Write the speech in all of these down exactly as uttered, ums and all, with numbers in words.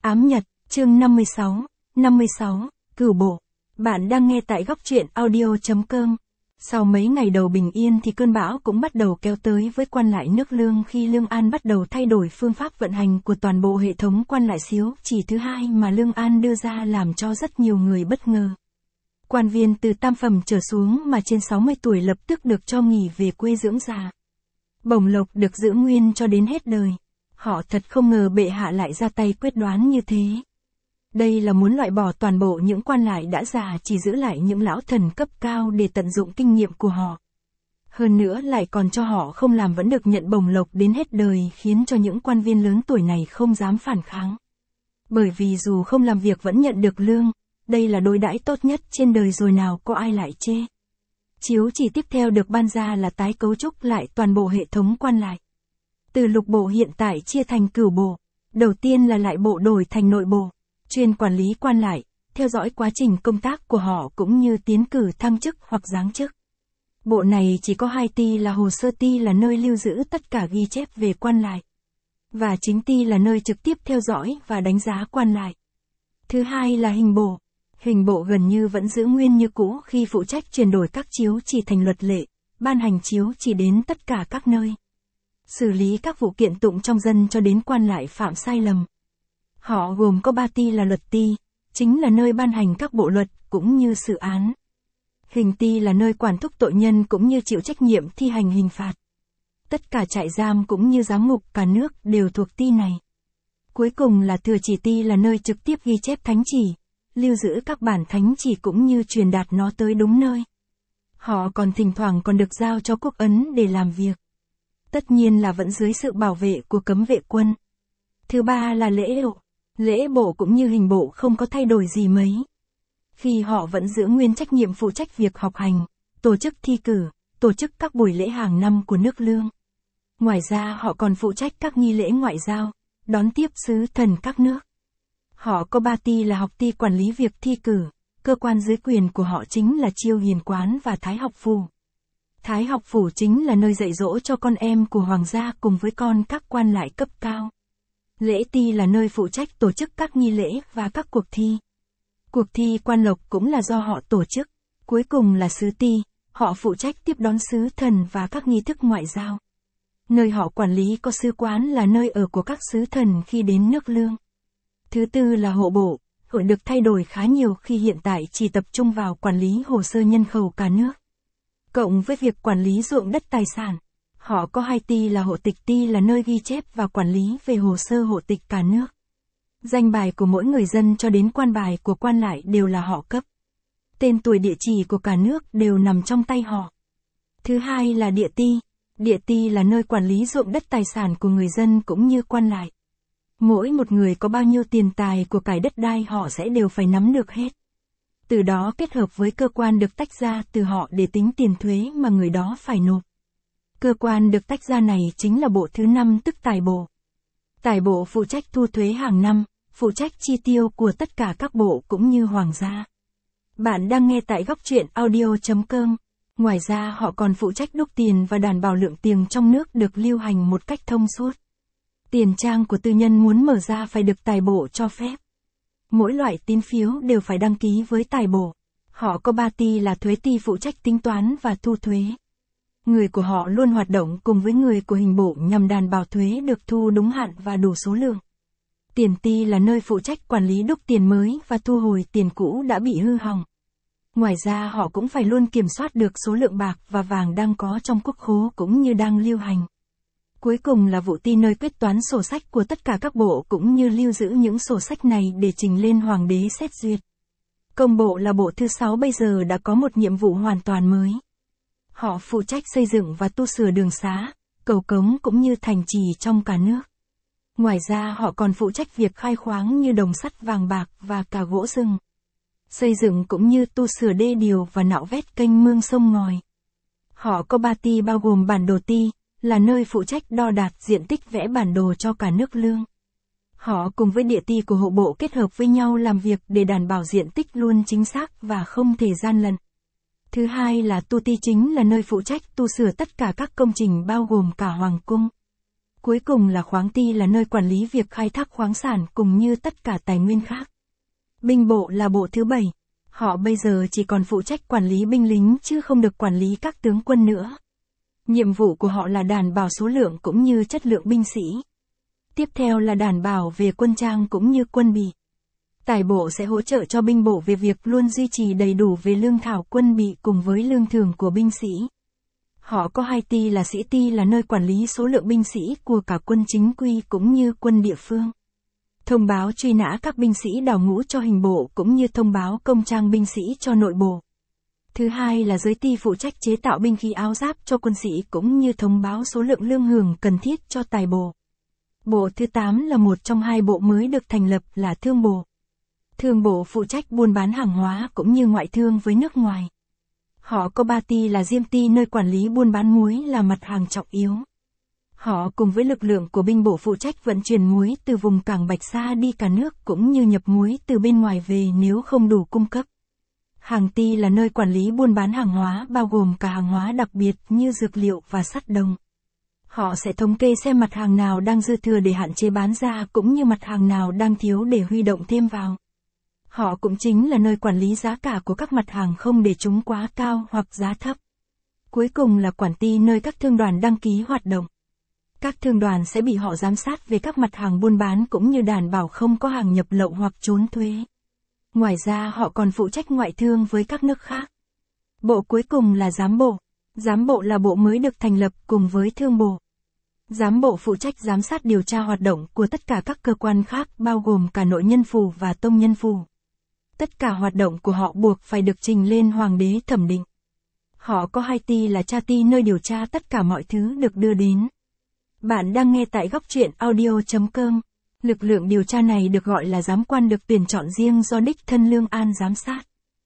Ám Nhật, chương năm mươi sáu, năm mươi sáu, Cửu Bộ. Bạn đang nghe tại góc truyện audio.com. Sau mấy ngày đầu bình yên thì cơn bão cũng bắt đầu kéo tới với quan lại nước Lương khi Lương An bắt đầu thay đổi phương pháp vận hành của toàn bộ hệ thống quan lại xíu chỉ thứ hai mà Lương An đưa ra làm cho rất nhiều người bất ngờ. Quan viên từ tam phẩm trở xuống mà trên sáu mươi tuổi lập tức được cho nghỉ về quê dưỡng già. Bổng lộc được giữ nguyên cho đến hết đời. Họ thật không ngờ bệ hạ lại ra tay quyết đoán như thế. Đây là muốn loại bỏ toàn bộ những quan lại đã già, chỉ giữ lại những lão thần cấp cao để tận dụng kinh nghiệm của họ. Hơn nữa lại còn cho họ không làm vẫn được nhận bổng lộc đến hết đời, khiến cho những quan viên lớn tuổi này không dám phản kháng. Bởi vì dù không làm việc vẫn nhận được lương, đây là đối đãi tốt nhất trên đời rồi nào có ai lại chê. Chiếu chỉ tiếp theo được ban ra là tái cấu trúc lại toàn bộ hệ thống quan lại. Từ lục bộ hiện tại chia thành cửu bộ. Đầu tiên là lại bộ đổi thành nội bộ, chuyên quản lý quan lại, theo dõi quá trình công tác của họ cũng như tiến cử thăng chức hoặc giáng chức. Bộ này chỉ có hai ty là hồ sơ ty là nơi lưu giữ tất cả ghi chép về quan lại. Và chính ty là nơi trực tiếp theo dõi và đánh giá quan lại. Thứ hai là hình bộ. Hình bộ gần như vẫn giữ nguyên như cũ khi phụ trách chuyển đổi các chiếu chỉ thành luật lệ, ban hành chiếu chỉ đến tất cả các nơi. Xử lý các vụ kiện tụng trong dân cho đến quan lại phạm sai lầm. Họ gồm có ba ty là luật ty, chính là nơi ban hành các bộ luật cũng như xử án. Hình ty là nơi quản thúc tội nhân cũng như chịu trách nhiệm thi hành hình phạt. Tất cả trại giam cũng như giám ngục cả nước đều thuộc ty này. Cuối cùng là thừa chỉ ty là nơi trực tiếp ghi chép thánh chỉ, lưu giữ các bản thánh chỉ cũng như truyền đạt nó tới đúng nơi. Họ còn thỉnh thoảng còn được giao cho quốc ấn để làm việc. Tất nhiên là vẫn dưới sự bảo vệ của cấm vệ quân. Thứ ba là lễ bộ. Lễ bộ cũng như hình bộ không có thay đổi gì mấy. Khi họ vẫn giữ nguyên trách nhiệm phụ trách việc học hành, tổ chức thi cử, tổ chức các buổi lễ hàng năm của nước Lương. Ngoài ra họ còn phụ trách các nghi lễ ngoại giao, đón tiếp sứ thần các nước. Họ có ba ty là học ty quản lý việc thi cử, cơ quan dưới quyền của họ chính là Chiêu Hiền Quán và Thái Học Phủ. Thái Học Phủ chính là nơi dạy dỗ cho con em của hoàng gia cùng với con các quan lại cấp cao. Lễ ty là nơi phụ trách tổ chức các nghi lễ và các cuộc thi. Cuộc thi quan lộc cũng là do họ tổ chức. Cuối cùng là sứ ty, họ phụ trách tiếp đón sứ thần và các nghi thức ngoại giao. Nơi họ quản lý có sứ quán là nơi ở của các sứ thần khi đến nước Lương. Thứ tư là hộ bộ, hội được thay đổi khá nhiều khi hiện tại chỉ tập trung vào quản lý hồ sơ nhân khẩu cả nước. Cộng với việc quản lý ruộng đất tài sản, họ có hai ty là hộ tịch ty là nơi ghi chép và quản lý về hồ sơ hộ tịch cả nước. Danh bài của mỗi người dân cho đến quan bài của quan lại đều là họ cấp. Tên tuổi địa chỉ của cả nước đều nằm trong tay họ. Thứ hai là địa ty. Địa ty là nơi quản lý ruộng đất tài sản của người dân cũng như quan lại. Mỗi một người có bao nhiêu tiền tài của cải đất đai họ sẽ đều phải nắm được hết. Từ đó kết hợp với cơ quan được tách ra từ họ để tính tiền thuế mà người đó phải nộp. Cơ quan được tách ra này chính là bộ thứ năm tức tài bộ. Tài bộ phụ trách thu thuế hàng năm, phụ trách chi tiêu của tất cả các bộ cũng như hoàng gia. Bạn đang nghe tại góc truyện audio.com. Ngoài ra họ còn phụ trách đúc tiền và đảm bảo lượng tiền trong nước được lưu hành một cách thông suốt. Tiền trang của tư nhân muốn mở ra phải được tài bộ cho phép. Mỗi loại tín phiếu đều phải đăng ký với tài bộ. Họ có ba ty là thuế ty phụ trách tính toán và thu thuế. Người của họ luôn hoạt động cùng với người của hình bộ nhằm đảm bảo thuế được thu đúng hạn và đủ số lượng. Tiền ty là nơi phụ trách quản lý đúc tiền mới và thu hồi tiền cũ đã bị hư hỏng. Ngoài ra họ cũng phải luôn kiểm soát được số lượng bạc và vàng đang có trong quốc khố cũng như đang lưu hành. Cuối cùng là vụ ty nơi quyết toán sổ sách của tất cả các bộ cũng như lưu giữ những sổ sách này để trình lên hoàng đế xét duyệt. Công bộ là bộ thứ sáu bây giờ đã có một nhiệm vụ hoàn toàn mới. Họ phụ trách xây dựng và tu sửa đường xá, cầu cống cũng như thành trì trong cả nước. Ngoài ra họ còn phụ trách việc khai khoáng như đồng sắt vàng bạc và cả gỗ rừng. Xây dựng cũng như tu sửa đê điều và nạo vét kênh mương sông ngòi. Họ có ba ty bao gồm bản đồ ty, là nơi phụ trách đo đạc diện tích vẽ bản đồ cho cả nước Lương. Họ cùng với địa ty của hộ bộ kết hợp với nhau làm việc để đảm bảo diện tích luôn chính xác và không thể gian lận. Thứ hai là tu ty chính là nơi phụ trách tu sửa tất cả các công trình bao gồm cả hoàng cung. Cuối cùng là khoáng ty là nơi quản lý việc khai thác khoáng sản cùng như tất cả tài nguyên khác. Binh bộ là bộ thứ bảy. Họ bây giờ chỉ còn phụ trách quản lý binh lính chứ không được quản lý các tướng quân nữa. Nhiệm vụ của họ là đảm bảo số lượng cũng như chất lượng binh sĩ. Tiếp theo là đảm bảo về quân trang cũng như quân bị. Tài bộ sẽ hỗ trợ cho binh bộ về việc luôn duy trì đầy đủ về lương thảo quân bị cùng với lương thưởng của binh sĩ. Họ có hai ty là sĩ ty là nơi quản lý số lượng binh sĩ của cả quân chính quy cũng như quân địa phương. Thông báo truy nã các binh sĩ đào ngũ cho hình bộ cũng như thông báo công trang binh sĩ cho nội bộ. Thứ hai là giới ty phụ trách chế tạo binh khí áo giáp cho quân sĩ cũng như thông báo số lượng lương hưởng cần thiết cho tài bộ. Bộ thứ tám là một trong hai bộ mới được thành lập là thương bộ. Thương bộ phụ trách buôn bán hàng hóa cũng như ngoại thương với nước ngoài. Họ có ba ty là diêm ty nơi quản lý buôn bán muối là mặt hàng trọng yếu. Họ cùng với lực lượng của binh bộ phụ trách vận chuyển muối từ vùng cảng Bạch Sa đi cả nước cũng như nhập muối từ bên ngoài về nếu không đủ cung cấp. Hàng ty là nơi quản lý buôn bán hàng hóa bao gồm cả hàng hóa đặc biệt như dược liệu và sắt đồng. Họ sẽ thống kê xem mặt hàng nào đang dư thừa để hạn chế bán ra cũng như mặt hàng nào đang thiếu để huy động thêm vào. Họ cũng chính là nơi quản lý giá cả của các mặt hàng không để chúng quá cao hoặc giá thấp. Cuối cùng là quản ty nơi các thương đoàn đăng ký hoạt động. Các thương đoàn sẽ bị họ giám sát về các mặt hàng buôn bán cũng như đảm bảo không có hàng nhập lậu hoặc trốn thuế. Ngoài ra họ còn phụ trách ngoại thương với các nước khác. Bộ cuối cùng là giám bộ. Giám bộ là bộ mới được thành lập cùng với thương bộ. Giám bộ phụ trách giám sát điều tra hoạt động của tất cả các cơ quan khác bao gồm cả nội nhân phủ và tông nhân phủ. Tất cả hoạt động của họ buộc phải được trình lên hoàng đế thẩm định. Họ có hai ty là tra ty nơi điều tra tất cả mọi thứ được đưa đến. Bạn đang nghe tại góc truyện audio chấm com. Lực lượng điều tra này được gọi là giám quan được tuyển chọn riêng do đích thân Lương An giám sát.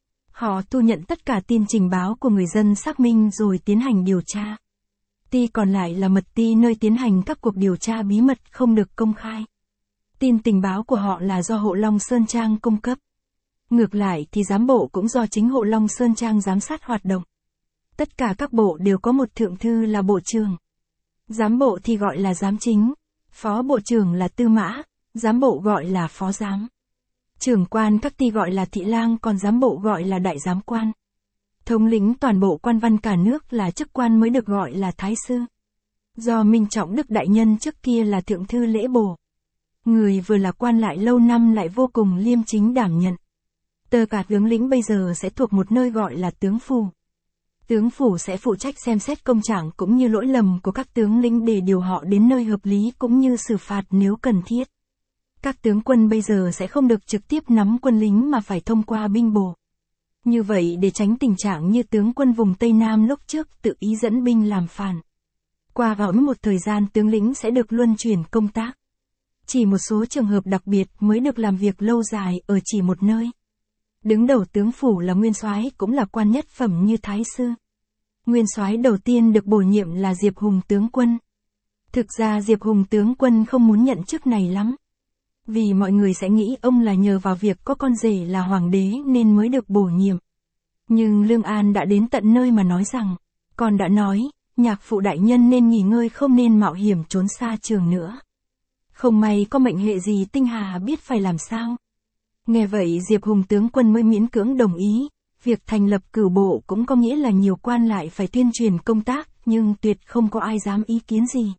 Họ thu nhận tất cả tin trình báo của người dân xác minh rồi tiến hành điều tra. Ty còn lại là mật ty nơi tiến hành các cuộc điều tra bí mật không được công khai. Tin tình báo của họ là do Hộ Long Sơn Trang cung cấp. Ngược lại thì giám bộ cũng do chính Hộ Long Sơn Trang giám sát hoạt động. Tất cả các bộ đều có một thượng thư là bộ trưởng. Giám bộ thì gọi là giám chính, phó bộ trưởng là tư mã, giám bộ gọi là phó giám. Trưởng quan các ty gọi là thị lang còn giám bộ gọi là đại giám quan. Thống lĩnh toàn bộ quan văn cả nước là chức quan mới được gọi là thái sư. Do Minh Trọng Đức đại nhân trước kia là thượng thư lễ bổ. Người vừa là quan lại lâu năm lại vô cùng liêm chính đảm nhận. Tờ cả tướng lĩnh bây giờ sẽ thuộc một nơi gọi là tướng phủ. Tướng phủ sẽ phụ trách xem xét công trạng cũng như lỗi lầm của các tướng lĩnh để điều họ đến nơi hợp lý cũng như xử phạt nếu cần thiết. Các tướng quân bây giờ sẽ không được trực tiếp nắm quân lính mà phải thông qua binh bộ. Như vậy để tránh tình trạng như tướng quân vùng Tây Nam lúc trước tự ý dẫn binh làm phản. Qua gõi một thời gian tướng lĩnh sẽ được luân chuyển công tác. Chỉ một số trường hợp đặc biệt mới được làm việc lâu dài ở chỉ một nơi. Đứng đầu tướng phủ là nguyên soái cũng là quan nhất phẩm như thái sư. Nguyên soái đầu tiên được bổ nhiệm là Diệp Hùng tướng quân. Thực ra Diệp Hùng tướng quân không muốn nhận chức này lắm. Vì mọi người sẽ nghĩ ông là nhờ vào việc có con rể là hoàng đế nên mới được bổ nhiệm. Nhưng Lương An đã đến tận nơi mà nói rằng, con đã nói, nhạc phụ đại nhân nên nghỉ ngơi không nên mạo hiểm trốn xa trường nữa. Không may có mệnh hệ gì Tinh Hà biết phải làm sao. Nghe vậy Diệp Hùng tướng quân mới miễn cưỡng đồng ý, việc thành lập cửu bộ cũng có nghĩa là nhiều quan lại phải tuyên truyền công tác, nhưng tuyệt không có ai dám ý kiến gì.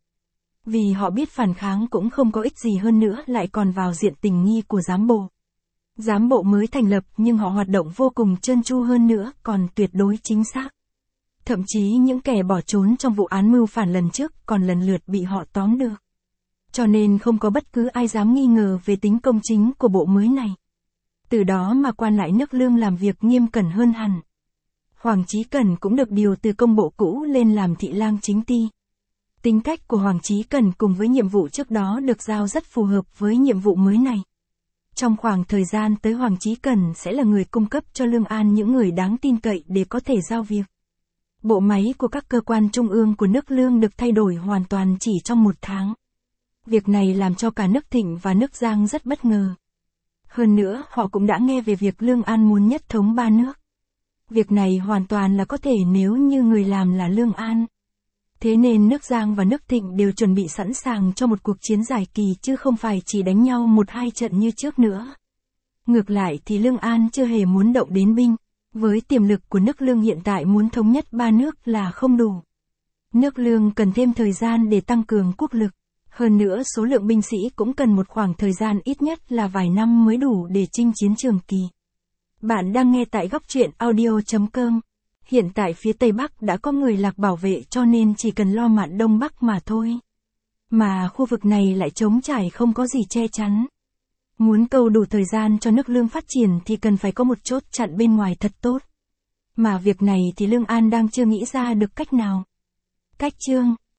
Vì họ biết phản kháng cũng không có ích gì hơn nữa lại còn vào diện tình nghi của giám bộ. Giám bộ mới thành lập nhưng họ hoạt động vô cùng trơn tru hơn nữa, còn tuyệt đối chính xác. Thậm chí những kẻ bỏ trốn trong vụ án mưu phản lần trước còn lần lượt bị họ tóm được. Cho nên không có bất cứ ai dám nghi ngờ về tính công chính của bộ mới này. Từ đó mà quan lại nước Lương làm việc nghiêm cẩn hơn hẳn. Hoàng Chí Cẩn cũng được điều từ công bộ cũ lên làm thị lang chính ty. Tính cách của Hoàng Chí Cẩn cùng với nhiệm vụ trước đó được giao rất phù hợp với nhiệm vụ mới này. Trong khoảng thời gian tới Hoàng Chí Cẩn sẽ là người cung cấp cho Lương An những người đáng tin cậy để có thể giao việc. Bộ máy của các cơ quan trung ương của nước Lương được thay đổi hoàn toàn chỉ trong một tháng. Việc này làm cho cả nước Thịnh và nước Giang rất bất ngờ. Hơn nữa, họ cũng đã nghe về việc Lương An muốn nhất thống ba nước. Việc này hoàn toàn là có thể nếu như người làm là Lương An. Thế nên nước Giang và nước Thịnh đều chuẩn bị sẵn sàng cho một cuộc chiến dài kỳ chứ không phải chỉ đánh nhau một hai trận như trước nữa. Ngược lại thì Lương An chưa hề muốn động đến binh, với tiềm lực của nước Lương hiện tại muốn thống nhất ba nước là không đủ. Nước Lương cần thêm thời gian để tăng cường quốc lực, hơn nữa số lượng binh sĩ cũng cần một khoảng thời gian ít nhất là vài năm mới đủ để chinh chiến trường kỳ. Bạn đang nghe tại góc truyện audio chấm com. Hiện tại phía Tây Bắc đã có người Lạc bảo vệ cho nên chỉ cần lo mạn Đông Bắc mà thôi. Mà khu vực này lại trống trải không có gì che chắn. Muốn cầu đủ thời gian cho nước Lương phát triển thì cần phải có một chốt chặn bên ngoài thật tốt. Mà việc này thì Lương An đang chưa nghĩ ra được cách nào. Cách chương